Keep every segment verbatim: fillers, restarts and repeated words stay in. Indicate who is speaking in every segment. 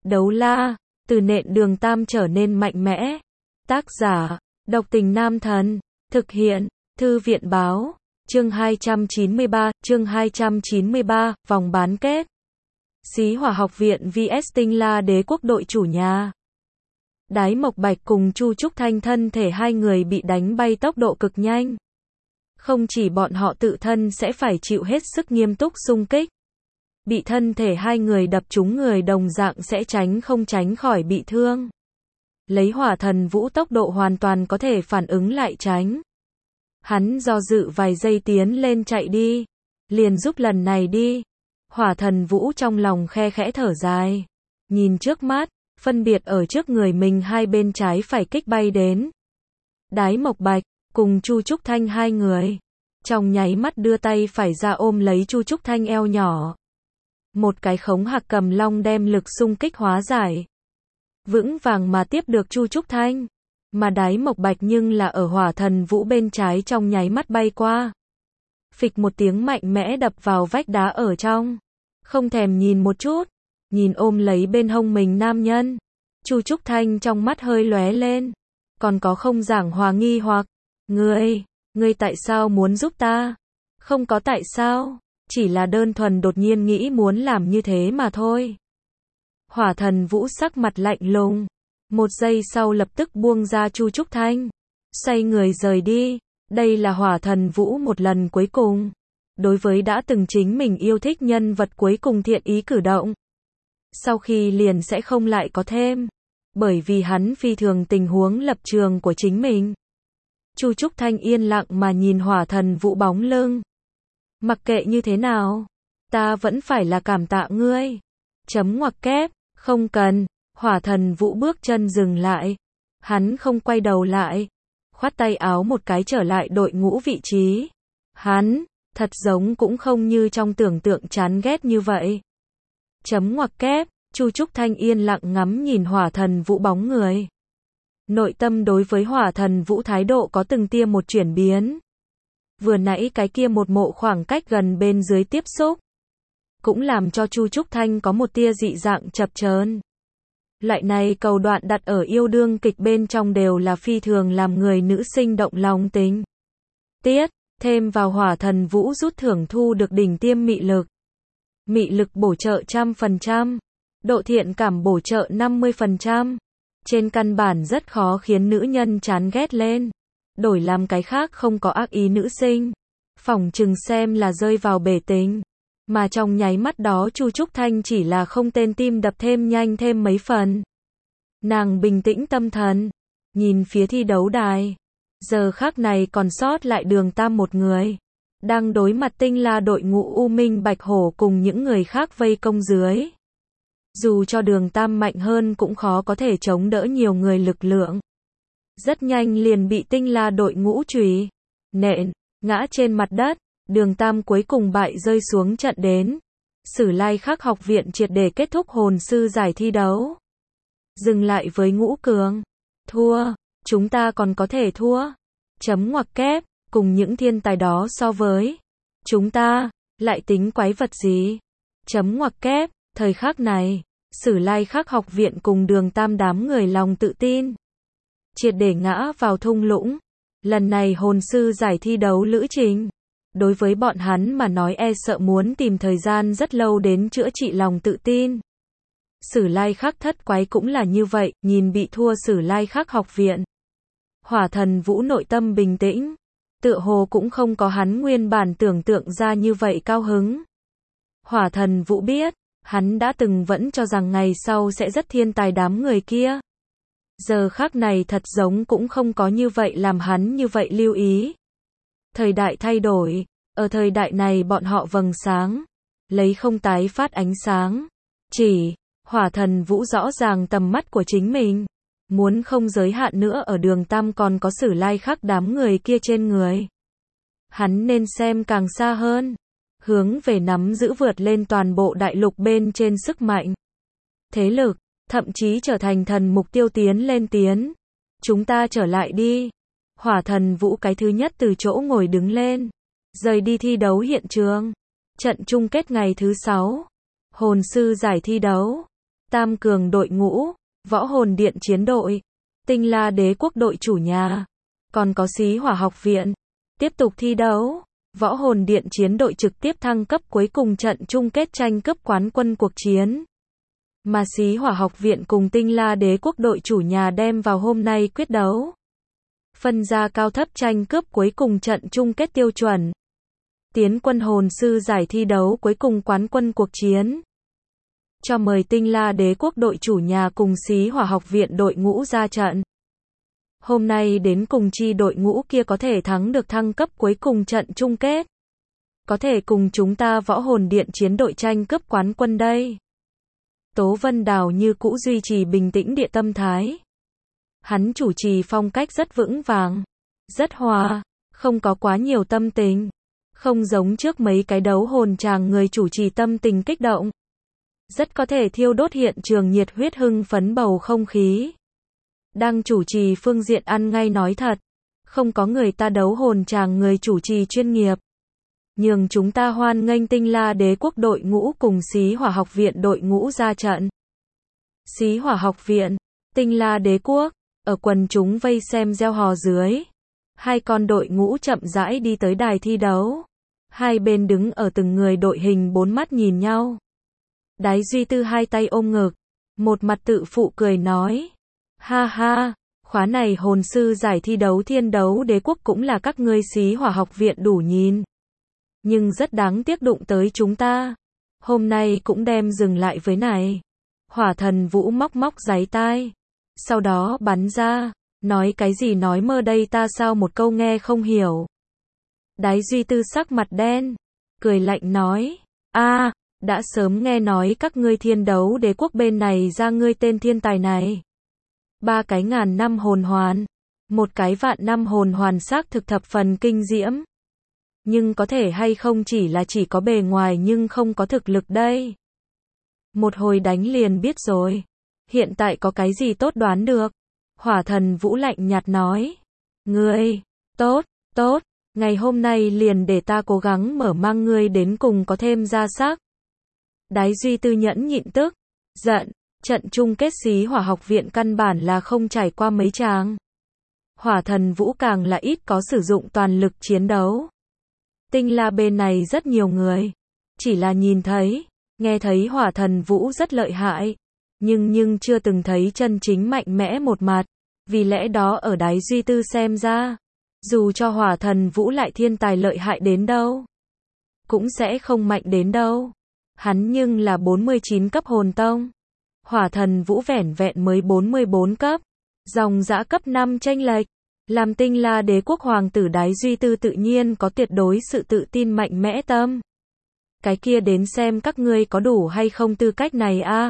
Speaker 1: Đấu la, từ nện Đường Tam trở nên mạnh mẽ. Tác giả, Độc Tình Nam Thần. Thực hiện, Thư viện Báo. Chương hai trăm chín mươi ba, chương hai trăm chín mươi ba, vòng bán kết. Xí Hỏa Học Viện vs Tinh La Đế Quốc đội chủ nhà. Đái Mộc Bạch cùng Chu Trúc Thanh thân thể hai người bị đánh bay tốc độ cực nhanh. Không chỉ bọn họ tự thân sẽ phải chịu hết sức nghiêm túc xung kích. Bị thân thể hai người đập trúng người đồng dạng sẽ tránh không tránh khỏi bị thương. Lấy Hỏa Thần Vũ tốc độ hoàn toàn có thể phản ứng lại tránh. Hắn do dự vài giây tiến lên chạy đi. Liền giúp lần này đi. Hỏa Thần Vũ trong lòng khe khẽ thở dài. Nhìn trước mắt, phân biệt ở trước người mình hai bên trái phải kích bay đến. Đái Mộc Bạch, cùng Chu Trúc Thanh hai người. Trong nháy mắt đưa tay phải ra ôm lấy Chu Trúc Thanh eo nhỏ. Một cái khống hạc cầm long đem lực xung kích hóa giải. Vững vàng mà tiếp được Chu Trúc Thanh. Mà Đái Mộc Bạch nhưng là ở Hỏa Thần Vũ bên trái trong nháy mắt bay qua. Phịch một tiếng mạnh mẽ đập vào vách đá ở trong. Không thèm nhìn một chút. Nhìn ôm lấy bên hông mình nam nhân. Chu Trúc Thanh trong mắt hơi lóe lên. Còn có không giảng hòa nghi hoặc. Ngươi, ngươi tại sao muốn giúp ta? Không có tại sao. Chỉ là đơn thuần đột nhiên nghĩ muốn làm như thế mà thôi. Hỏa Thần Vũ sắc mặt lạnh lùng. Một giây sau lập tức buông ra Chu Trúc Thanh. Xoay người rời đi. Đây là Hỏa Thần Vũ một lần cuối cùng. Đối với đã từng chính mình yêu thích nhân vật cuối cùng thiện ý cử động. Sau khi liền sẽ không lại có thêm. Bởi vì hắn phi thường tình huống lập trường của chính mình. Chu Trúc Thanh yên lặng mà nhìn Hỏa Thần Vũ bóng lưng. Mặc kệ như thế nào, ta vẫn phải là cảm tạ ngươi. Chấm ngoặc kép, không cần. Hỏa Thần Vũ bước chân dừng lại. Hắn không quay đầu lại. Khoát tay áo một cái trở lại đội ngũ vị trí. Hắn, thật giống cũng không như trong tưởng tượng chán ghét như vậy. Chấm ngoặc kép, Chu Trúc Thanh yên lặng ngắm nhìn Hỏa Thần Vũ bóng người. Nội tâm đối với Hỏa Thần Vũ thái độ có từng tia một chuyển biến. Vừa nãy cái kia một mộ khoảng cách gần bên dưới tiếp xúc. Cũng làm cho Chu Trúc Thanh có một tia dị dạng chập chờn. Loại này cầu đoạn đặt ở yêu đương kịch bên trong đều là phi thường làm người nữ sinh động lòng tính. Tiết, thêm vào Hỏa Thần Vũ rút thưởng thu được đỉnh tiêm mị lực. Mị lực bổ trợ trăm phần trăm. Độ thiện cảm bổ trợ năm mươi phần trăm. Trên căn bản rất khó khiến nữ nhân chán ghét lên. Đổi làm cái khác không có ác ý nữ sinh. Phỏng chừng xem là rơi vào bể tình. Mà trong nháy mắt đó Chu Trúc Thanh chỉ là không tên tim đập thêm nhanh thêm mấy phần. Nàng bình tĩnh tâm thần. Nhìn phía thi đấu đài. Giờ khắc này còn sót lại Đường Tam một người. Đang đối mặt Tinh La đội ngũ U Minh Bạch Hổ cùng những người khác vây công dưới. Dù cho Đường Tam mạnh hơn cũng khó có thể chống đỡ nhiều người lực lượng. Rất nhanh liền bị Tinh La đội ngũ chùy nện, ngã trên mặt đất. Đường Tam cuối cùng bại rơi xuống trận đến. Sử Lai Khắc học viện triệt để kết thúc hồn sư giải thi đấu. Dừng lại với Ngũ Cường. Thua, chúng ta còn có thể thua. Chấm ngoặc kép, cùng những thiên tài đó so với. Chúng ta, lại tính quái vật gì? Chấm ngoặc kép, thời khắc này, Sử Lai Khắc học viện cùng Đường Tam đám người lòng tự tin. Triệt để ngã vào thung lũng. Lần này hồn sư giải thi đấu lữ trình. Đối với bọn hắn mà nói e sợ muốn tìm thời gian rất lâu đến chữa trị lòng tự tin. Sử Lai Khắc thất quái cũng là như vậy, nhìn bị thua Sử Lai Khắc học viện. Hỏa Thần Vũ nội tâm bình tĩnh. Tựa hồ cũng không có hắn nguyên bản tưởng tượng ra như vậy cao hứng. Hỏa Thần Vũ biết, hắn đã từng vẫn cho rằng ngày sau sẽ rất thiên tài đám người kia. Giờ khắc này thật giống cũng không có như vậy làm hắn như vậy lưu ý. Thời đại thay đổi, ở thời đại này bọn họ vầng sáng, lấy không tái phát ánh sáng. Chỉ, Hỏa Thần Vũ rõ ràng tầm mắt của chính mình, muốn không giới hạn nữa ở Đường Tam còn có Sử Lai Khắc đám người kia trên người. Hắn nên xem càng xa hơn, hướng về nắm giữ vượt lên toàn bộ đại lục bên trên sức mạnh, thế lực, thậm chí trở thành thần mục tiêu tiến lên tiến. Chúng ta trở lại đi. Hỏa Thần Vũ cái thứ nhất từ chỗ ngồi đứng lên, rời đi thi đấu hiện trường. Trận chung kết ngày thứ sáu, hồn sư giải thi đấu. Tam cường đội ngũ, Võ Hồn Điện chiến đội, Tinh La Đế quốc đội chủ nhà, còn có Xí Hỏa học viện. Tiếp tục thi đấu, Võ Hồn Điện chiến đội trực tiếp thăng cấp cuối cùng trận chung kết tranh cướp quán quân cuộc chiến. Mà Xí Hỏa học viện cùng Tinh La Đế quốc đội chủ nhà đem vào hôm nay quyết đấu. Phân ra cao thấp tranh cướp cuối cùng trận chung kết tiêu chuẩn. Tiến quân hồn sư giải thi đấu cuối cùng quán quân cuộc chiến. Cho mời Tinh La Đế quốc đội chủ nhà cùng Xí Hỏa học viện đội ngũ ra trận. Hôm nay đến cùng chi đội ngũ kia có thể thắng được thăng cấp cuối cùng trận chung kết. Có thể cùng chúng ta Võ Hồn Điện chiến đội tranh cướp quán quân đây. Tố Vân Đào như cũ duy trì bình tĩnh địa tâm thái. Hắn chủ trì phong cách rất vững vàng, rất hòa, không có quá nhiều tâm tình. Không giống trước mấy cái đấu hồn tràng người chủ trì tâm tình kích động. Rất có thể thiêu đốt hiện trường nhiệt huyết hưng phấn bầu không khí. Đang chủ trì phương diện ăn ngay nói thật. Không có người ta đấu hồn tràng người chủ trì chuyên nghiệp. Nhường chúng ta hoan nghênh Tinh La Đế quốc đội ngũ cùng Xí Hỏa học viện đội ngũ ra trận. Xí Hỏa học viện, Tinh La Đế quốc, ở quần chúng vây xem reo hò dưới. Hai con đội ngũ chậm rãi đi tới đài thi đấu. Hai bên đứng ở từng người đội hình bốn mắt nhìn nhau. Đái Duy Tư hai tay ôm ngực, một mặt tự phụ cười nói. Ha ha, khóa này hồn sư giải thi đấu thiên đấu đế quốc cũng là các ngươi Xí Hỏa học viện đủ nhìn. Nhưng rất đáng tiếc đụng tới chúng ta. Hôm nay cũng đem dừng lại với này. Hỏa thần Vũ móc móc giấy tai. Sau đó bắn ra. Nói cái gì nói mơ đây ta sao một câu nghe không hiểu. Đái Duy Tư sắc mặt đen. Cười lạnh nói. A, đã sớm nghe nói các ngươi thiên đấu đế quốc bên này ra ngươi tên thiên tài này. Ba cái ngàn năm hồn hoàn. Một cái vạn năm hồn hoàn xác thực thập phần kinh diễm. Nhưng có thể hay không chỉ là chỉ có bề ngoài nhưng không có thực lực đây. Một hồi đánh liền biết rồi. Hiện tại có cái gì tốt đoán được. Hỏa thần Vũ lạnh nhạt nói. Ngươi, tốt, tốt, ngày hôm nay liền để ta cố gắng mở mang ngươi đến cùng có thêm ra sắc. Đái Duy Tư nhẫn nhịn tức, giận, trận chung kết Xí Hỏa học viện căn bản là không trải qua mấy tràng. Hỏa thần Vũ càng là ít có sử dụng toàn lực chiến đấu. Tinh La bên này rất nhiều người, chỉ là nhìn thấy, nghe thấy Hỏa thần Vũ rất lợi hại, nhưng nhưng chưa từng thấy chân chính mạnh mẽ một mặt, vì lẽ đó ở Đái Duy Tư xem ra, dù cho Hỏa thần Vũ lại thiên tài lợi hại đến đâu, cũng sẽ không mạnh đến đâu. Hắn nhưng là bốn mươi chín cấp hồn tông, Hỏa thần Vũ vẻn vẹn mới bốn mươi bốn cấp, dòng dã cấp năm chênh lệch. Làm Tinh La Đế quốc hoàng tử Đái Duy Tư tự nhiên có tuyệt đối sự tự tin mạnh mẽ tâm. Cái kia đến xem các ngươi có đủ hay không tư cách này a.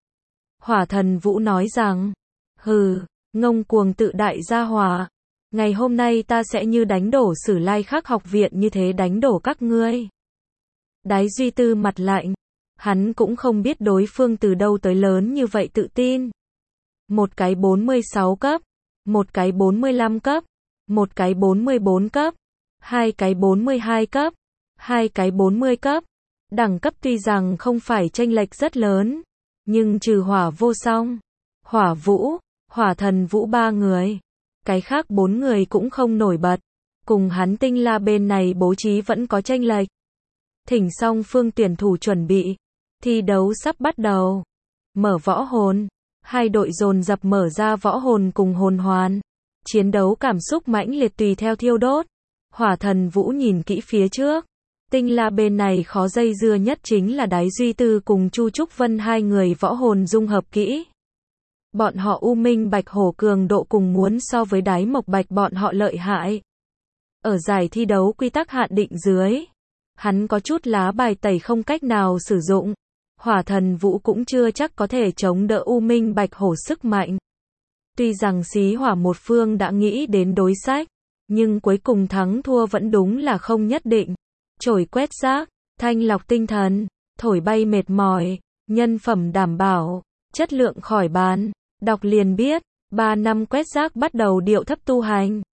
Speaker 1: Hỏa thần Vũ nói rằng, hừ, ngông cuồng tự đại gia hỏa. Ngày hôm nay ta sẽ như đánh đổ Sử Lai Khắc học viện như thế đánh đổ các ngươi. Đái Duy Tư mặt lạnh, hắn cũng không biết đối phương từ đâu tới lớn như vậy tự tin. Một cái bốn mươi sáu cấp. Một cái bốn mươi lăm cấp, một cái bốn mươi bốn cấp, hai cái bốn mươi hai cấp, hai cái bốn mươi cấp. Đẳng cấp tuy rằng không phải chênh lệch rất lớn, nhưng trừ Hỏa Vô Song, Hỏa Vũ, Hỏa thần Vũ ba người, cái khác bốn người cũng không nổi bật. Cùng hắn Tinh La bên này bố trí vẫn có chênh lệch. Thỉnh song phương tuyển thủ chuẩn bị, thi đấu sắp bắt đầu. Mở võ hồn. Hai đội dồn dập mở ra võ hồn cùng hồn hoàn. Chiến đấu cảm xúc mãnh liệt tùy theo thiêu đốt. Hỏa thần Vũ nhìn kỹ phía trước. Tinh La bên này khó dây dưa nhất chính là Đái Duy Tư cùng Chu Trúc Vân hai người võ hồn dung hợp kỹ. Bọn họ U Minh Bạch Hổ cường độ cùng muốn so với Đái Mộc Bạch bọn họ lợi hại. Ở giải thi đấu quy tắc hạn định dưới, hắn có chút lá bài tẩy không cách nào sử dụng. Hỏa thần Vũ cũng chưa chắc có thể chống đỡ U Minh Bạch Hổ sức mạnh. Tuy rằng Xí Hỏa một phương đã nghĩ đến đối sách, nhưng cuối cùng thắng thua vẫn đúng là không nhất định. Chổi quét rác, thanh lọc tinh thần, thổi bay mệt mỏi, nhân phẩm đảm bảo, chất lượng khỏi bàn. Đọc liền biết, ba năm quét rác bắt đầu điệu thấp tu hành.